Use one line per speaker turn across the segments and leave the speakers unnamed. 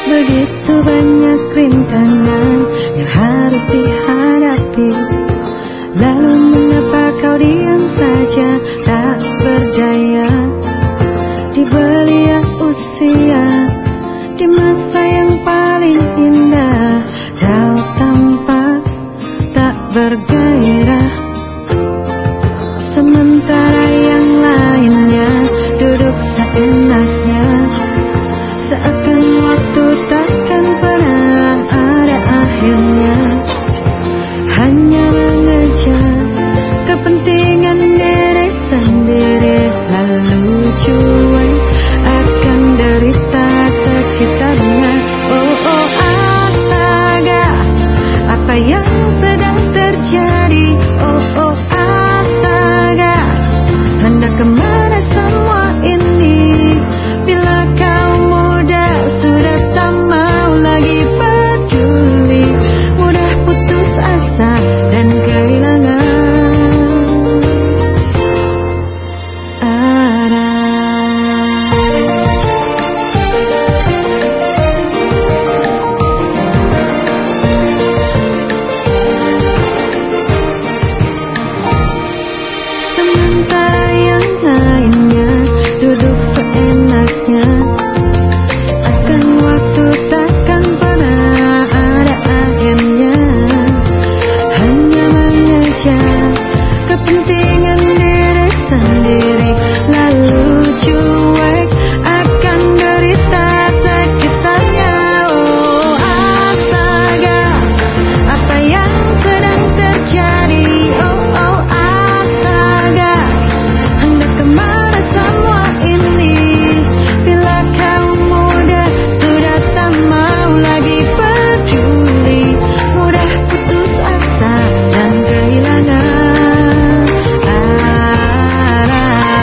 Begitu banyak rintangan yang harus dihadapi. Lalu mengapa kau diam saja, tak berdaya? Di belia usia, di masa yang paling indah, kau tampak tak bergairah. Sementara yang lainnya duduk seenaknya, seakan waktu takkan pernah ada akhirnya. Hanya mengejar kepentingan diri sendiri, lalu cuek akan derita sekitarnya. Oh oh astaga, apa yang sedang terjadi? Oh oh astaga, hendak kemana semua ini? Bila kau muda sudah tak mau lagi peduli, mudah putus asa dan kehilangan arah. Sementara yang lainnya duduk seenaknya, seakan waktu takkan pernah ada akhirnya. Hanya mengejar kepentingan diri sendiri, lalu cuek akan derita sekitarnya. Oh astaga, apa yang sedang terjadi? Oh oh astaga, hendak kemana semua ini? Bila kau muda sudah tak mau lagi peduli, mudah putus asa dan kehilangan arah.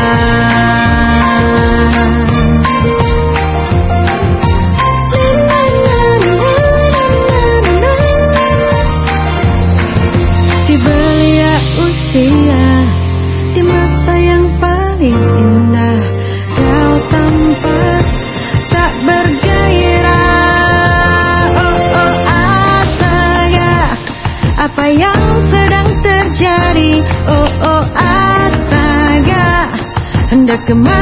Di belia usia, di masa yang paling indah, kau tampak tak bergairah. Oh oh astaga, apa yang sedang terjadi? Oh oh astaga, hendak kemana